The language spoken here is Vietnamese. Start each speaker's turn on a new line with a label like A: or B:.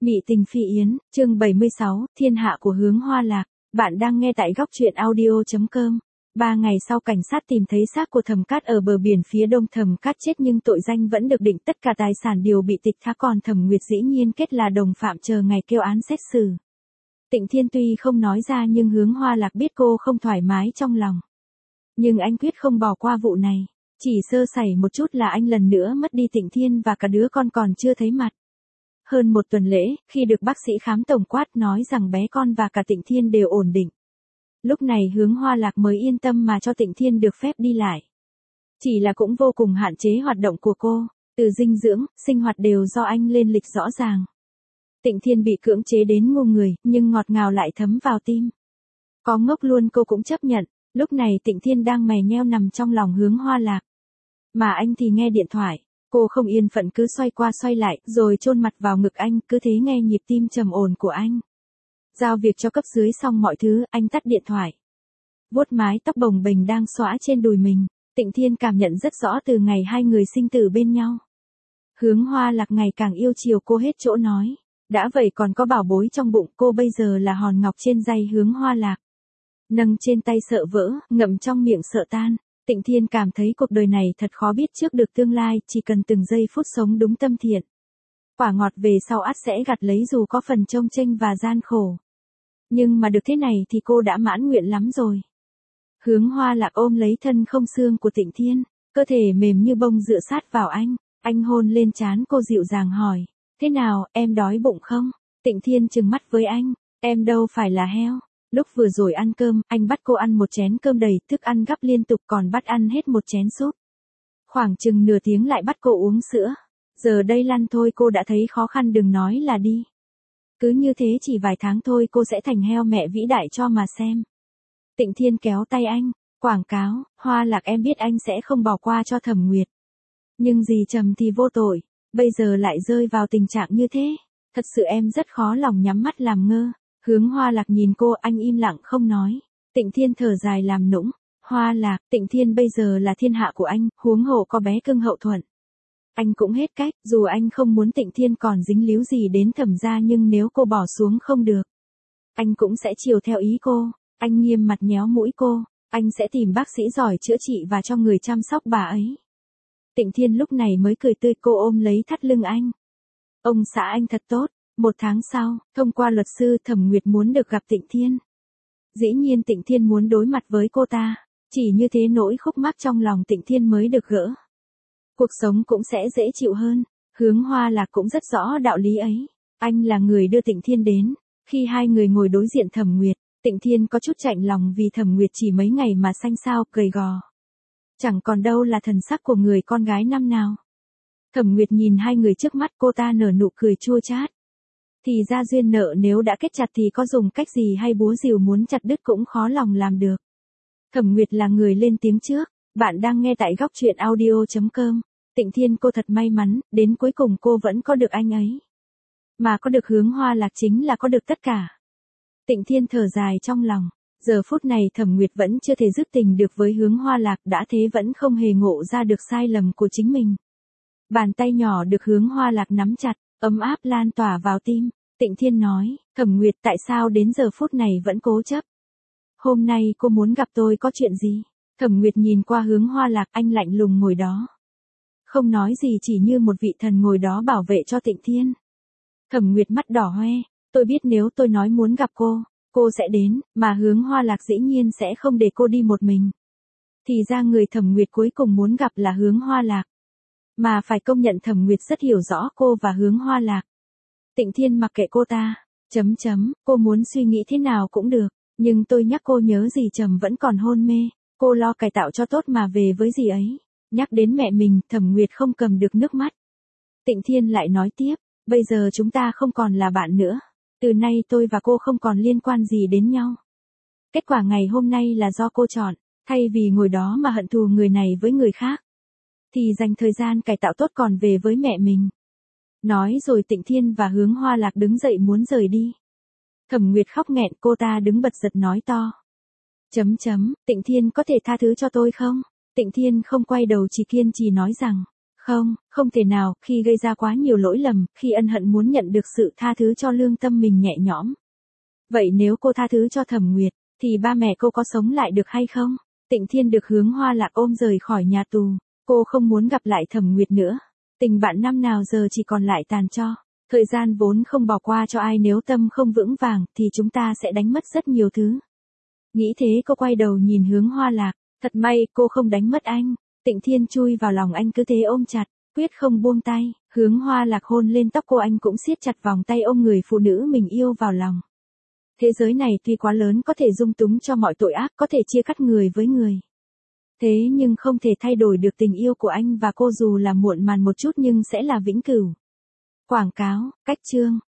A: Mị tình phi yến, chương 76, thiên hạ của Hướng Hoa Lạc. Bạn đang nghe tại góc truyện audio.com. 3 ngày sau cảnh sát tìm thấy xác của Thẩm Cát ở bờ biển phía đông. Thẩm Cát chết nhưng tội danh vẫn được định, tất cả tài sản đều bị tịch thu, còn Thẩm Nguyệt dĩ nhiên kết là đồng phạm chờ ngày kêu án xét xử. Tịnh Thiên tuy không nói ra nhưng Hướng Hoa Lạc biết cô không thoải mái trong lòng. Nhưng anh quyết không bỏ qua vụ này. Chỉ sơ sẩy một chút là anh lần nữa mất đi Tịnh Thiên và cả đứa con còn chưa thấy mặt. Hơn một tuần lễ, khi được bác sĩ khám tổng quát nói rằng bé con và cả Tịnh Thiên đều ổn định. Lúc này Hướng Hoa Lạc mới yên tâm mà cho Tịnh Thiên được phép đi lại. Chỉ là cũng vô cùng hạn chế hoạt động của cô, từ dinh dưỡng, sinh hoạt đều do anh lên lịch rõ ràng. Tịnh Thiên bị cưỡng chế đến ngu người, nhưng ngọt ngào lại thấm vào tim. Có ngốc luôn cô cũng chấp nhận, lúc này Tịnh Thiên đang mày nheo nằm trong lòng Hướng Hoa Lạc. Mà anh thì nghe điện thoại. Cô không yên phận cứ xoay qua xoay lại, rồi chôn mặt vào ngực anh, cứ thế nghe nhịp tim trầm ổn của anh. Giao việc cho cấp dưới xong mọi thứ, anh tắt điện thoại. Vuốt mái tóc bồng bềnh đang xõa trên đùi mình, Tịnh Thiên cảm nhận rất rõ từ ngày hai người sinh tử bên nhau. Hướng Hoa Lạc ngày càng yêu chiều cô hết chỗ nói. Đã vậy còn có bảo bối trong bụng, cô bây giờ là hòn ngọc trên day Hướng Hoa Lạc. Nâng trên tay sợ vỡ, ngậm trong miệng sợ tan. Tịnh Thiên cảm thấy cuộc đời này thật khó biết trước được tương lai, chỉ cần từng giây phút sống đúng tâm thiện. Quả ngọt về sau ắt sẽ gặt lấy dù có phần chông chênh và gian khổ. Nhưng mà được thế này thì cô đã mãn nguyện lắm rồi. Hướng Hoa Lạc ôm lấy thân không xương của Tịnh Thiên, cơ thể mềm như bông dựa sát vào anh hôn lên trán cô dịu dàng hỏi, thế nào, em đói bụng không? Tịnh Thiên trừng mắt với anh, em đâu phải là heo. Lúc vừa rồi ăn cơm, anh bắt cô ăn một chén cơm đầy, thức ăn gắp liên tục còn bắt ăn hết một chén súp. Khoảng chừng nửa tiếng lại bắt cô uống sữa. Giờ đây lăn thôi cô đã thấy khó khăn đừng nói là đi. Cứ như thế chỉ vài tháng thôi cô sẽ thành heo mẹ vĩ đại cho mà xem. Tịnh Thiên kéo tay anh, quảng cáo, Hoa Lạc em biết anh sẽ không bỏ qua cho Thẩm Nguyệt. Nhưng dì Trầm thì vô tội, bây giờ lại rơi vào tình trạng như thế. Thật sự em rất khó lòng nhắm mắt làm ngơ. Hướng Hoa Lạc nhìn cô, anh im lặng không nói. Tịnh Thiên thở dài làm nũng. Hoa Lạc, Tịnh Thiên bây giờ là thiên hạ của anh, huống hộ có bé cưng hậu thuẫn. Anh cũng hết cách, dù anh không muốn Tịnh Thiên còn dính líu gì đến Thẩm gia nhưng nếu cô bỏ xuống không được. Anh cũng sẽ chiều theo ý cô. Anh nghiêm mặt nhéo mũi cô. Anh sẽ tìm bác sĩ giỏi chữa trị và cho người chăm sóc bà ấy. Tịnh Thiên lúc này mới cười tươi, cô ôm lấy thắt lưng anh. Ông xã anh thật tốt. 1 tháng sau, thông qua luật sư Thẩm Nguyệt muốn được gặp Tịnh Thiên. Dĩ nhiên Tịnh Thiên muốn đối mặt với cô ta, chỉ như thế nỗi khúc mắc trong lòng Tịnh Thiên mới được gỡ. Cuộc sống cũng sẽ dễ chịu hơn, Hướng Hoa Lạc cũng rất rõ đạo lý ấy. Anh là người đưa Tịnh Thiên đến, khi hai người ngồi đối diện Thẩm Nguyệt, Tịnh Thiên có chút chạnh lòng vì Thẩm Nguyệt chỉ mấy ngày mà xanh xao, gầy gò. Chẳng còn đâu là thần sắc của người con gái năm nào. Thẩm Nguyệt nhìn hai người trước mắt, cô ta nở nụ cười chua chát. Thì ra duyên nợ nếu đã kết chặt thì có dùng cách gì hay búa rìu muốn chặt đứt cũng khó lòng làm được. Thẩm Nguyệt là người lên tiếng trước, bạn đang nghe tại góc truyện audio.com. Tịnh Thiên cô thật may mắn, đến cuối cùng cô vẫn có được anh ấy. Mà có được Hướng Hoa Lạc chính là có được tất cả. Tịnh Thiên thở dài trong lòng, giờ phút này Thẩm Nguyệt vẫn chưa thể dứt tình được với Hướng Hoa Lạc, đã thế vẫn không hề ngộ ra được sai lầm của chính mình. Bàn tay nhỏ được Hướng Hoa Lạc nắm chặt, ấm áp lan tỏa vào tim. Tịnh Thiên nói, Thẩm Nguyệt tại sao đến giờ phút này vẫn cố chấp? Hôm nay cô muốn gặp tôi có chuyện gì? Thẩm Nguyệt nhìn qua Hướng Hoa Lạc, anh lạnh lùng ngồi đó. Không nói gì, chỉ như một vị thần ngồi đó bảo vệ cho Tịnh Thiên. Thẩm Nguyệt mắt đỏ hoe, tôi biết nếu tôi nói muốn gặp cô sẽ đến, mà Hướng Hoa Lạc dĩ nhiên sẽ không để cô đi một mình. Thì ra người Thẩm Nguyệt cuối cùng muốn gặp là Hướng Hoa Lạc. Mà phải công nhận Thẩm Nguyệt rất hiểu rõ cô và Hướng Hoa Lạc. Tịnh Thiên mặc kệ cô ta, cô muốn suy nghĩ thế nào cũng được, nhưng tôi nhắc cô nhớ dì Trầm vẫn còn hôn mê, cô lo cải tạo cho tốt mà về với dì ấy. Nhắc đến mẹ mình, Thẩm Nguyệt không cầm được nước mắt. Tịnh Thiên lại nói tiếp, bây giờ chúng ta không còn là bạn nữa, từ nay tôi và cô không còn liên quan gì đến nhau. Kết quả ngày hôm nay là do cô chọn, thay vì ngồi đó mà hận thù người này với người khác. Thì dành thời gian cải tạo tốt còn về với mẹ mình. Nói rồi Tịnh Thiên và Hướng Hoa Lạc đứng dậy muốn rời đi. Thẩm Nguyệt khóc nghẹn, cô ta đứng bật giật nói to. Tịnh Thiên có thể tha thứ cho tôi không? Tịnh Thiên không quay đầu chỉ kiên trì nói rằng, Không, không thể nào, khi gây ra quá nhiều lỗi lầm, khi ân hận muốn nhận được sự tha thứ cho lương tâm mình nhẹ nhõm. Vậy nếu cô tha thứ cho Thẩm Nguyệt, thì ba mẹ cô có sống lại được hay không? Tịnh Thiên được Hướng Hoa Lạc ôm rời khỏi nhà tù. Cô không muốn gặp lại Thẩm Nguyệt nữa. Tình bạn năm nào giờ chỉ còn lại tàn tro. Thời gian vốn không bỏ qua cho ai, nếu tâm không vững vàng thì chúng ta sẽ đánh mất rất nhiều thứ. Nghĩ thế cô quay đầu nhìn Hướng Hoa Lạc. Thật may cô không đánh mất anh. Tịnh Thiên chui vào lòng anh cứ thế ôm chặt, quyết không buông tay. Hướng Hoa Lạc hôn lên tóc cô, anh cũng siết chặt vòng tay ôm người phụ nữ mình yêu vào lòng. Thế giới này tuy quá lớn, có thể dung túng cho mọi tội ác, có thể chia cắt người với người. Thế nhưng không thể thay đổi được tình yêu của anh và cô, dù là muộn màn một chút nhưng sẽ là vĩnh cửu. Quảng cáo, cách chương.